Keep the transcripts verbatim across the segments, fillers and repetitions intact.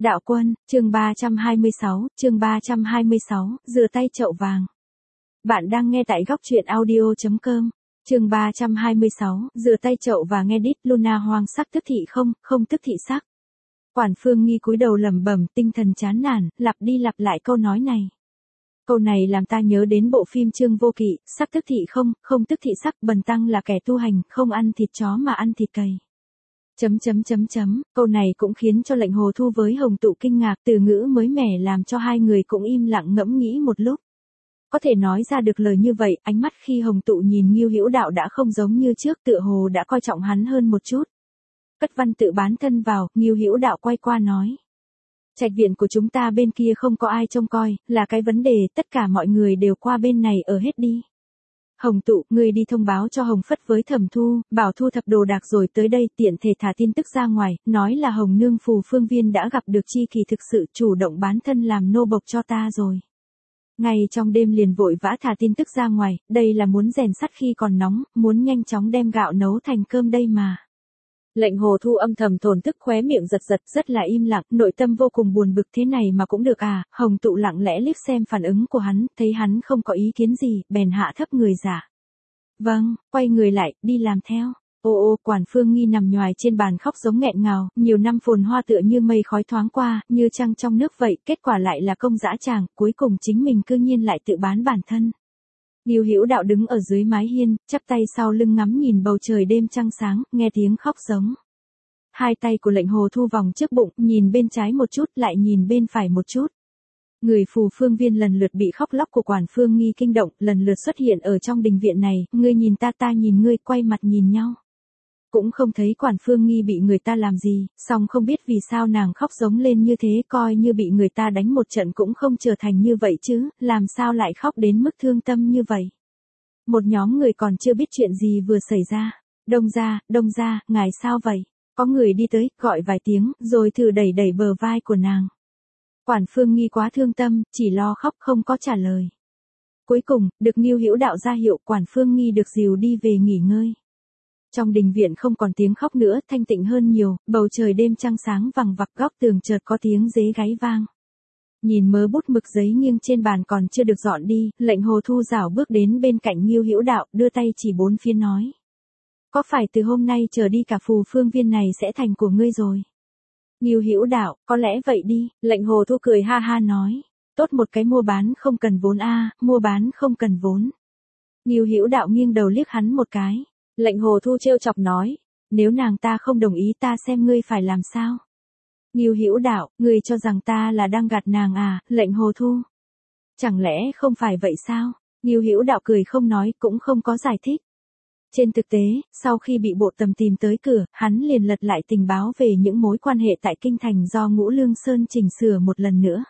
Đạo Quân, chương ba trăm hai mươi sáu, chương ba trăm hai mươi sáu, rửa tay chậu vàng. Bạn đang nghe tại góc truyện audio chấm com. Chương ba trăm hai mươi sáu, rửa tay chậu và nghe đít Luna hoang sắc tức thị không, không tức thị sắc. Quản Phương Nghi cúi đầu lẩm bẩm, tinh thần chán nản, lặp đi lặp lại câu nói này. Câu này làm ta nhớ đến bộ phim Trương Vô Kỵ, sắc tức thị không, không tức thị sắc, Bần tăng là kẻ tu hành, không ăn thịt chó mà ăn thịt cầy. Chấm chấm chấm chấm, câu này cũng khiến cho Lệnh Hồ Thu với Hồng Tụ kinh ngạc, từ ngữ mới mẻ làm cho hai người cũng im lặng ngẫm nghĩ một lúc. Có thể nói ra được lời như vậy, ánh mắt khi Hồng Tụ nhìn Ngưu Hữu Đạo đã không giống như trước, tựa hồ đã coi trọng hắn hơn một chút. Cất văn tự bán thân vào, Ngưu Hữu Đạo quay qua nói. Trạch viện của chúng ta bên kia không có ai trông coi, là cái vấn đề, tất cả mọi người đều qua bên này ở hết đi. Hồng Tụ, ngươi đi thông báo cho Hồng Phất với Thẩm Thu, bảo thu thập đồ đạc rồi tới đây, tiện thể thả tin tức ra ngoài, nói là Hồng Nương Phù Phương Viên đã gặp được chi kỳ thực sự chủ động bán thân làm nô bộc cho ta rồi. Ngay trong đêm liền vội vã thả tin tức ra ngoài, đây là muốn rèn sắt khi còn nóng, muốn nhanh chóng đem gạo nấu thành cơm đây mà. Lệnh Hồ Thu âm thầm thổn thức, khóe miệng giật giật, rất là im lặng, nội tâm vô cùng buồn bực, thế này mà cũng được à. Hồng Tụ lặng lẽ liếc xem phản ứng của hắn, thấy hắn không có ý kiến gì, bèn hạ thấp người giả. Vâng, quay người lại, đi làm theo. Ô ô, Quản Phương Nghi nằm nhoài trên bàn khóc giống nghẹn ngào, nhiều năm phồn hoa tựa như mây khói thoáng qua, như trăng trong nước vậy, kết quả lại là công dã tràng, cuối cùng chính mình cư nhiên lại tự bán bản thân. Ngưu Hữu Đạo đứng ở dưới mái hiên, chắp tay sau lưng ngắm nhìn bầu trời đêm trăng sáng, nghe tiếng khóc giống. Hai tay của Lệnh Hồ Thu vòng trước bụng, nhìn bên trái một chút, lại nhìn bên phải một chút. Người Phù Phương Viên lần lượt bị khóc lóc của Quản Phương Nghi kinh động, lần lượt xuất hiện ở trong đình viện này, ngươi nhìn ta ta nhìn ngươi, quay mặt nhìn nhau. Cũng không thấy Quản Phương Nghi bị người ta làm gì, song không biết vì sao nàng khóc giống lên như thế, coi như bị người ta đánh một trận cũng không trở thành như vậy chứ, làm sao lại khóc đến mức thương tâm như vậy. Một nhóm người còn chưa biết chuyện gì vừa xảy ra. Đông gia, đông gia, ngài sao vậy? Có người đi tới, gọi vài tiếng, rồi thử đẩy đẩy bờ vai của nàng. Quản Phương Nghi quá thương tâm, chỉ lo khóc không có trả lời. Cuối cùng, được Ngưu Hữu Đạo ra hiệu, Quản Phương Nghi được dìu đi về nghỉ ngơi. Trong đình viện không còn tiếng khóc nữa, thanh tịnh hơn nhiều, bầu trời đêm trăng sáng vằng vặc, góc tường chợt có tiếng dế gáy vang. Nhìn mớ bút mực giấy nghiêng trên bàn còn chưa được dọn đi, Lệnh Hồ Thu rảo bước đến bên cạnh Ngưu Hữu Đạo, đưa tay chỉ bốn phía nói. Có phải từ hôm nay trở đi cả Phù Phương Viên này sẽ thành của ngươi rồi? Ngưu Hữu Đạo, có lẽ vậy đi, Lệnh Hồ Thu cười ha ha nói. Tốt một cái mua bán không cần vốn a, mua bán không cần vốn. Ngưu Hữu Đạo nghiêng đầu liếc hắn một cái. Lệnh Hồ Thu trêu chọc nói, nếu nàng ta không đồng ý ta xem ngươi phải làm sao. Ngưu Hữu Đạo, ngươi cho rằng ta là đang gạt nàng à, Lệnh Hồ Thu. Chẳng lẽ không phải vậy sao? Ngưu Hữu Đạo cười không nói, cũng không có giải thích. Trên thực tế, sau khi bị bộ tầm tìm tới cửa, hắn liền lật lại tình báo về những mối quan hệ tại Kinh Thành do Ngũ Lương Sơn chỉnh sửa một lần nữa.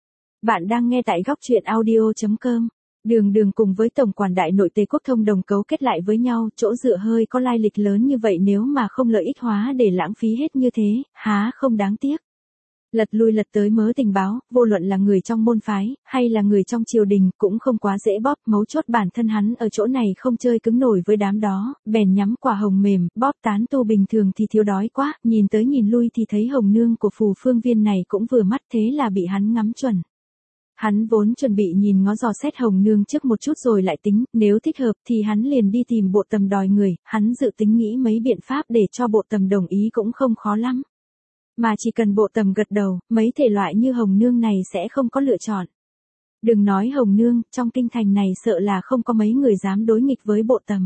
Bạn đang nghe tại góc truyện audio chấm com. Đường Đường cùng với Tổng quản Đại Nội Tề Quốc thông đồng cấu kết lại với nhau, chỗ dựa hơi có lai lịch lớn như vậy, nếu mà không lợi ích hóa để lãng phí hết như thế, há không đáng tiếc. Lật lui lật tới mớ tình báo, vô luận là người trong môn phái, hay là người trong triều đình, cũng không quá dễ bóp, mấu chốt bản thân hắn ở chỗ này không chơi cứng nổi với đám đó, bèn nhắm quả hồng mềm, bóp tán tu bình thường thì thiếu đói quá, nhìn tới nhìn lui thì thấy Hồng Nương của Phù Phương Viên này cũng vừa mắt, thế là bị hắn ngắm chuẩn. Hắn vốn chuẩn bị nhìn ngó dò xét Hồng Nương trước một chút rồi lại tính, nếu thích hợp thì hắn liền đi tìm bộ tầm đòi người, hắn dự tính nghĩ mấy biện pháp để cho bộ tầm đồng ý cũng không khó lắm. Mà chỉ cần bộ tầm gật đầu, mấy thể loại như Hồng Nương này sẽ không có lựa chọn. Đừng nói Hồng Nương, trong kinh thành này sợ là không có mấy người dám đối nghịch với bộ tầm.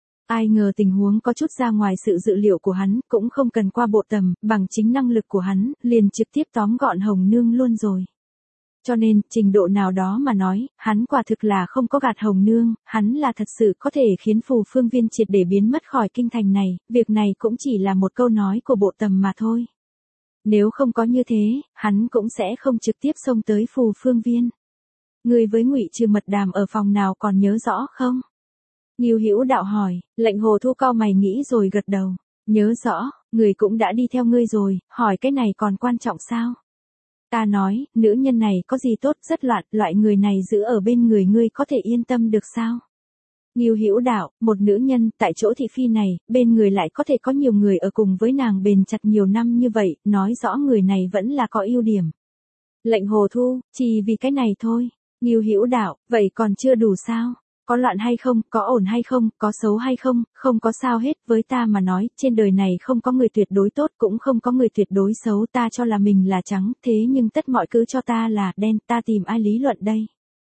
Ai ngờ tình huống có chút ra ngoài sự dự liệu của hắn, cũng không cần qua bộ tầm, bằng chính năng lực của hắn, liền trực tiếp tóm gọn Hồng Nương luôn rồi. Cho nên, trình độ nào đó mà nói, hắn quả thực là không có gạt Hồng Nương, hắn là thật sự có thể khiến Phù Phương Viên triệt để biến mất khỏi kinh thành này, việc này cũng chỉ là một câu nói của bộ tầm mà thôi. Nếu không có như thế, hắn cũng sẽ không trực tiếp xông tới Phù Phương Viên. Người với Ngụy Trừ mật đàm ở phòng nào còn nhớ rõ không? Ngưu Hữu Đạo hỏi, Lệnh Hồ Thu cau mày nghĩ rồi gật đầu. Nhớ rõ, người cũng đã đi theo ngươi rồi, hỏi cái này còn quan trọng sao? Ta nói, nữ nhân này có gì tốt, rất loạn, loại người này giữ ở bên người ngươi có thể yên tâm được sao? Ngưu Hữu Đạo, một nữ nhân, tại chỗ thị phi này, bên người lại có thể có nhiều người ở cùng với nàng bền chặt nhiều năm như vậy, nói rõ người này vẫn là có ưu điểm. Lệnh Hồ Thu, chỉ vì cái này thôi. Ngưu Hữu Đạo, vậy còn chưa đủ sao? Có loạn hay không, có ổn hay không, có xấu hay không, không có sao hết, với ta mà nói, trên đời này không có người tuyệt đối tốt, cũng không có người tuyệt đối xấu, ta cho là mình là trắng, thế nhưng tất mọi cứ cho ta là đen, ta tìm ai lý luận đây?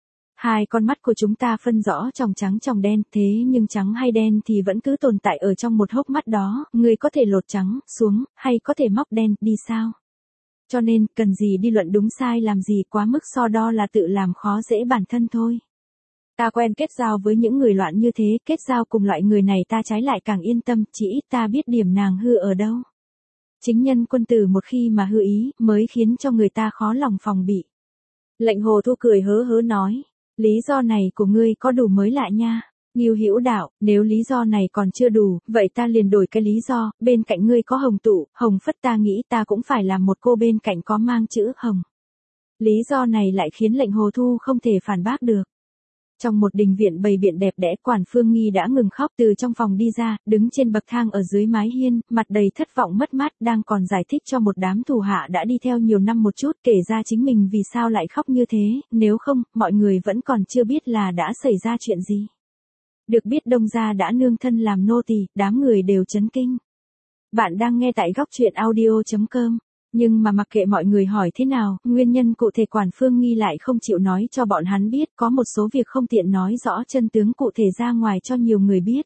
Hai con mắt của chúng ta phân rõ tròng trắng tròng đen, thế nhưng trắng hay đen thì vẫn cứ tồn tại ở trong một hốc mắt đó, người có thể lột trắng xuống, hay có thể móc đen đi sao? Cho nên, cần gì đi luận đúng sai làm gì, quá mức so đo là tự làm khó dễ bản thân thôi. Ta quen kết giao với những người loạn như thế, kết giao cùng loại người này ta trái lại càng yên tâm, chỉ ít ta biết điểm nàng hư ở đâu. Chính nhân quân tử một khi mà hư ý, mới khiến cho người ta khó lòng phòng bị. Lệnh Hồ Thu cười hớ hớ nói, lý do này của ngươi có đủ mới lạ nha. Ngưu Hữu Đạo, nếu lý do này còn chưa đủ, vậy ta liền đổi cái lý do, bên cạnh ngươi có Hồng Tụ, Hồng Phất, ta nghĩ ta cũng phải làm một cô bên cạnh có mang chữ Hồng. Lý do này lại khiến Lệnh Hồ Thu không thể phản bác được. Trong một đình viện bày biện đẹp đẽ, Quản Phương Nghi đã ngừng khóc, từ trong phòng đi ra, đứng trên bậc thang ở dưới mái hiên, mặt đầy thất vọng mất mát, đang còn giải thích cho một đám thủ hạ đã đi theo nhiều năm một chút, kể ra chính mình vì sao lại khóc như thế, nếu không, mọi người vẫn còn chưa biết là đã xảy ra chuyện gì. Được biết Đông gia đã nương thân làm nô tỳ, đám người đều chấn kinh. Bạn đang nghe tại góc truyện audio chấm com. Nhưng mà mặc kệ mọi người hỏi thế nào, nguyên nhân cụ thể Quản Phương Nghi lại không chịu nói cho bọn hắn biết, có một số việc không tiện nói rõ chân tướng cụ thể ra ngoài cho nhiều người biết.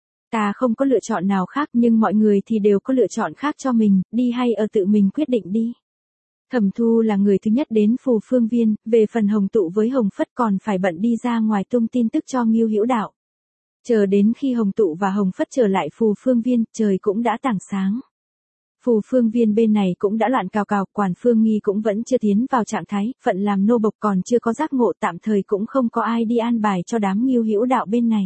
Ta không có lựa chọn nào khác, nhưng mọi người thì đều có lựa chọn khác cho mình, đi hay ở tự mình quyết định đi. Thẩm Thu là người thứ nhất đến Phù Phương Viên, về phần Hồng Tụ với Hồng Phất còn phải bận đi ra ngoài tung tin tức cho Ngưu Hữu Đạo. Chờ đến khi Hồng Tụ và Hồng Phất trở lại Phù Phương Viên, trời cũng đã tảng sáng. Phù Phương Viên bên này cũng đã loạn cào cào, Quản Phương Nghi cũng vẫn chưa tiến vào trạng thái, phận làm nô bộc còn chưa có giác ngộ, tạm thời cũng không có ai đi an bài cho đám Ngưu Hữu Đạo bên này.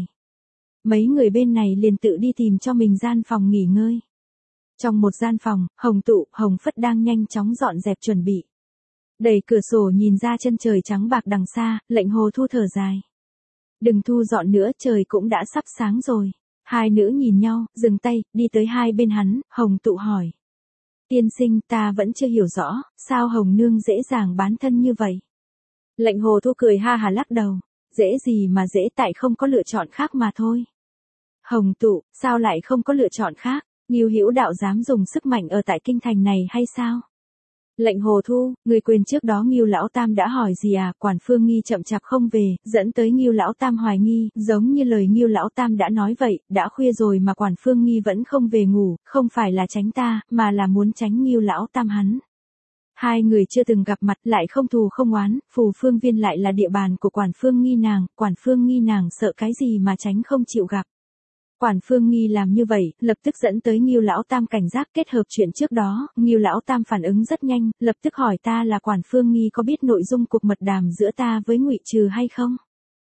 Mấy người bên này liền tự đi tìm cho mình gian phòng nghỉ ngơi. Trong một gian phòng, Hồng Tụ, Hồng Phất đang nhanh chóng dọn dẹp chuẩn bị. Đẩy cửa sổ nhìn ra chân trời trắng bạc đằng xa, Lệnh Hồ Thu thở dài. Đừng thu dọn nữa, trời cũng đã sắp sáng rồi. Hai nữ nhìn nhau, dừng tay, đi tới hai bên hắn, Hồng Tụ hỏi. Tiên sinh, ta vẫn chưa hiểu rõ, sao Hồng Nương dễ dàng bán thân như vậy? Lệnh Hồ Thu cười ha hà lắc đầu, dễ gì mà dễ, tại không có lựa chọn khác mà thôi. Hồng Tụ, sao lại không có lựa chọn khác? Ngưu Hữu Đạo dám dùng sức mạnh ở tại kinh thành này hay sao? Lệnh Hồ Thu, người quên trước đó Ngưu Lão Tam đã hỏi gì à? Quản Phương Nghi chậm chạp không về, dẫn tới Ngưu Lão Tam hoài nghi, giống như lời Ngưu Lão Tam đã nói vậy, đã khuya rồi mà Quản Phương Nghi vẫn không về ngủ, không phải là tránh ta, mà là muốn tránh Ngưu Lão Tam hắn. Hai người chưa từng gặp mặt, lại không thù không oán, Phù Phương Viên lại là địa bàn của Quản Phương Nghi nàng, Quản Phương Nghi nàng sợ cái gì mà tránh không chịu gặp. Quản Phương Nghi làm như vậy, lập tức dẫn tới Ngưu Lão Tam cảnh giác, kết hợp chuyện trước đó, Ngưu Lão Tam phản ứng rất nhanh, lập tức hỏi ta là Quản Phương Nghi có biết nội dung cuộc mật đàm giữa ta với Ngụy Trừ hay không?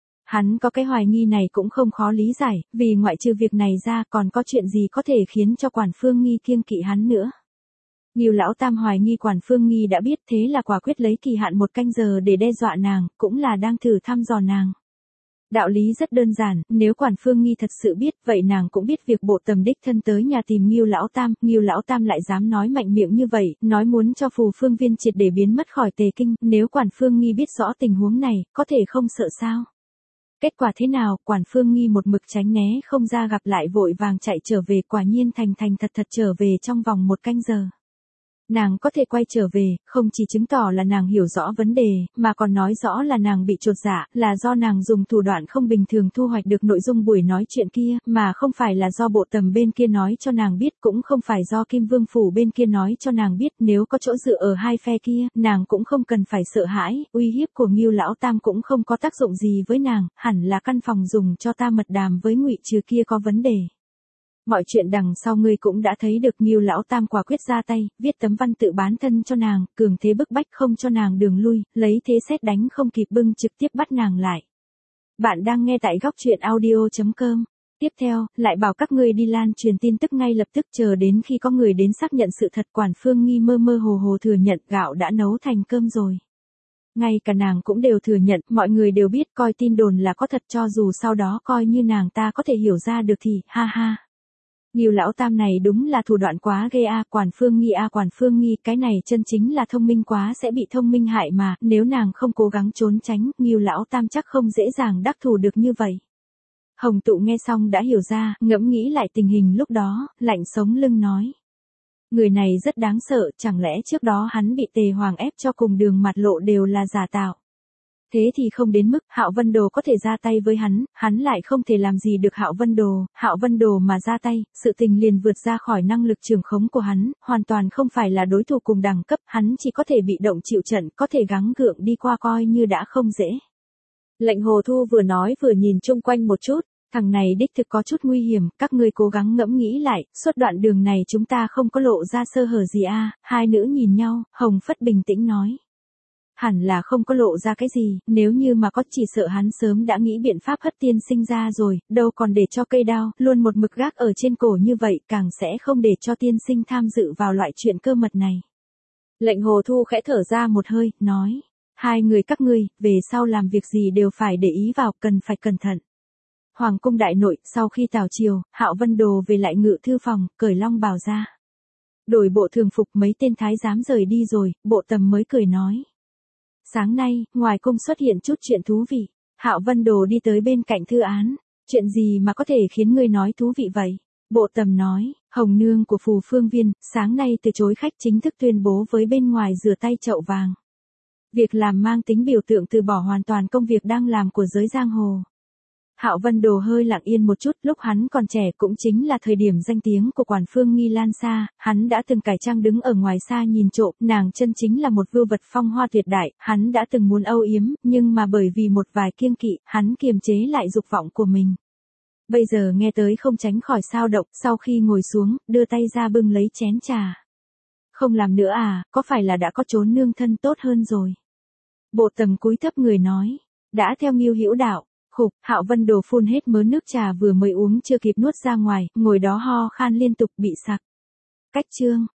Hắn có cái hoài nghi này cũng không khó lý giải, vì ngoại trừ việc này ra còn có chuyện gì có thể khiến cho Quản Phương Nghi kiêng kỵ hắn nữa. Ngưu Lão Tam hoài nghi Quản Phương Nghi đã biết, thế là quả quyết lấy kỳ hạn một canh giờ để đe dọa nàng, cũng là đang thử thăm dò nàng. Đạo lý rất đơn giản, nếu Quản Phương Nghi thật sự biết, vậy nàng cũng biết việc bộ tầm đích thân tới nhà tìm Ngưu Lão Tam, Ngưu Lão Tam lại dám nói mạnh miệng như vậy, nói muốn cho Phù Phương Viên triệt để biến mất khỏi Tề Kinh, nếu Quản Phương Nghi biết rõ tình huống này, có thể không sợ sao? Kết quả thế nào, Quản Phương Nghi một mực tránh né không ra, gặp lại vội vàng chạy trở về, quả nhiên thành thành thật thật trở về trong vòng một canh giờ. Nàng có thể quay trở về, không chỉ chứng tỏ là nàng hiểu rõ vấn đề, mà còn nói rõ là nàng bị chột dạ, là do nàng dùng thủ đoạn không bình thường thu hoạch được nội dung buổi nói chuyện kia, mà không phải là do bộ tầm bên kia nói cho nàng biết, cũng không phải do Kim Vương Phủ bên kia nói cho nàng biết, nếu có chỗ dựa ở hai phe kia, nàng cũng không cần phải sợ hãi, uy hiếp của Ngưu Lão Tam cũng không có tác dụng gì với nàng, hẳn là căn phòng dùng cho ta mật đàm với Ngụy Trừ kia có vấn đề. Mọi chuyện đằng sau ngươi cũng đã thấy được, Ngưu Lão Tam quả quyết ra tay, viết tấm văn tự bán thân cho nàng, cường thế bức bách không cho nàng đường lui, lấy thế xét đánh không kịp bưng trực tiếp bắt nàng lại. Bạn đang nghe tại góc truyện audio chấm com. Tiếp theo, lại bảo các ngươi đi lan truyền tin tức ngay lập tức, chờ đến khi có người đến xác nhận sự thật. Quản Phương Nghi mơ mơ hồ hồ thừa nhận gạo đã nấu thành cơm rồi. Ngay cả nàng cũng đều thừa nhận, mọi người đều biết coi tin đồn là có thật, cho dù sau đó coi như nàng ta có thể hiểu ra được thì, ha ha. Ngưu lão tam này đúng là thủ đoạn quá ghê a, Quản Phương Nghi a, Quản Phương Nghi, cái này chân chính là thông minh quá sẽ bị thông minh hại mà, nếu nàng không cố gắng trốn tránh, Ngưu lão tam chắc không dễ dàng đắc thủ được như vậy. Hồng Tụ nghe xong đã hiểu ra, ngẫm nghĩ lại tình hình lúc đó, lạnh sống lưng nói. Người này rất đáng sợ, chẳng lẽ trước đó hắn bị Tề Hoàng ép cho cùng đường mặt lộ đều là giả tạo. Thế thì không đến mức Hạo Vân Đồ có thể ra tay với hắn, hắn lại không thể làm gì được Hạo Vân Đồ, Hạo Vân Đồ mà ra tay, sự tình liền vượt ra khỏi năng lực trường khống của hắn, hoàn toàn không phải là đối thủ cùng đẳng cấp, hắn chỉ có thể bị động chịu trận, có thể gắng gượng đi qua coi như đã không dễ. Lệnh Hồ Thu vừa nói vừa nhìn chung quanh một chút, thằng này đích thực có chút nguy hiểm, các ngươi cố gắng ngẫm nghĩ lại, suốt đoạn đường này chúng ta không có lộ ra sơ hở gì a. Hai nữ nhìn nhau, Hồng Phất bình tĩnh nói. Hẳn là không có lộ ra cái gì, nếu như mà có chỉ sợ hắn sớm đã nghĩ biện pháp hất tiên sinh ra rồi, đâu còn để cho cây đao, luôn một mực gác ở trên cổ như vậy, càng sẽ không để cho tiên sinh tham dự vào loại chuyện cơ mật này. Lệnh Hồ Thu khẽ thở ra một hơi, nói, hai người các ngươi, về sau làm việc gì đều phải để ý vào, cần phải cẩn thận. Hoàng cung đại nội, sau khi tào triều, Hạo Vân Đồ về lại ngự thư phòng, cởi long bào ra. Đổi bộ thường phục, mấy tên thái giám rời đi rồi, Bộ Tầm mới cười nói. Sáng nay, ngoài cung xuất hiện chút chuyện thú vị. Hạo Vân Đồ đi tới bên cạnh thư án. Chuyện gì mà có thể khiến ngươi nói thú vị vậy? Bộ Tầm nói, Hồng Nương của Phù Phương Viên, sáng nay từ chối khách chính thức tuyên bố với bên ngoài rửa tay chậu vàng. Việc làm mang tính biểu tượng từ bỏ hoàn toàn công việc đang làm của giới giang hồ. Hạo Vân Đồ hơi lặng yên một chút, lúc hắn còn trẻ cũng chính là thời điểm danh tiếng của Quản Phương Nghi lan xa, hắn đã từng cải trang đứng ở ngoài xa nhìn trộm, nàng chân chính là một vưu vật phong hoa tuyệt đại, hắn đã từng muốn âu yếm, nhưng mà bởi vì một vài kiêng kỵ, hắn kiềm chế lại dục vọng của mình. Bây giờ nghe tới không tránh khỏi sao động, sau khi ngồi xuống, đưa tay ra bưng lấy chén trà. Không làm nữa à, có phải là đã có chốn nương thân tốt hơn rồi? Bộ Tầm cúi thấp người nói, đã theo Ngưu Hữu đạo. Khục, Hạo Vân Đồ phun hết mớ nước trà vừa mới uống chưa kịp nuốt ra ngoài, ngồi đó ho khan liên tục bị sặc. Cách chương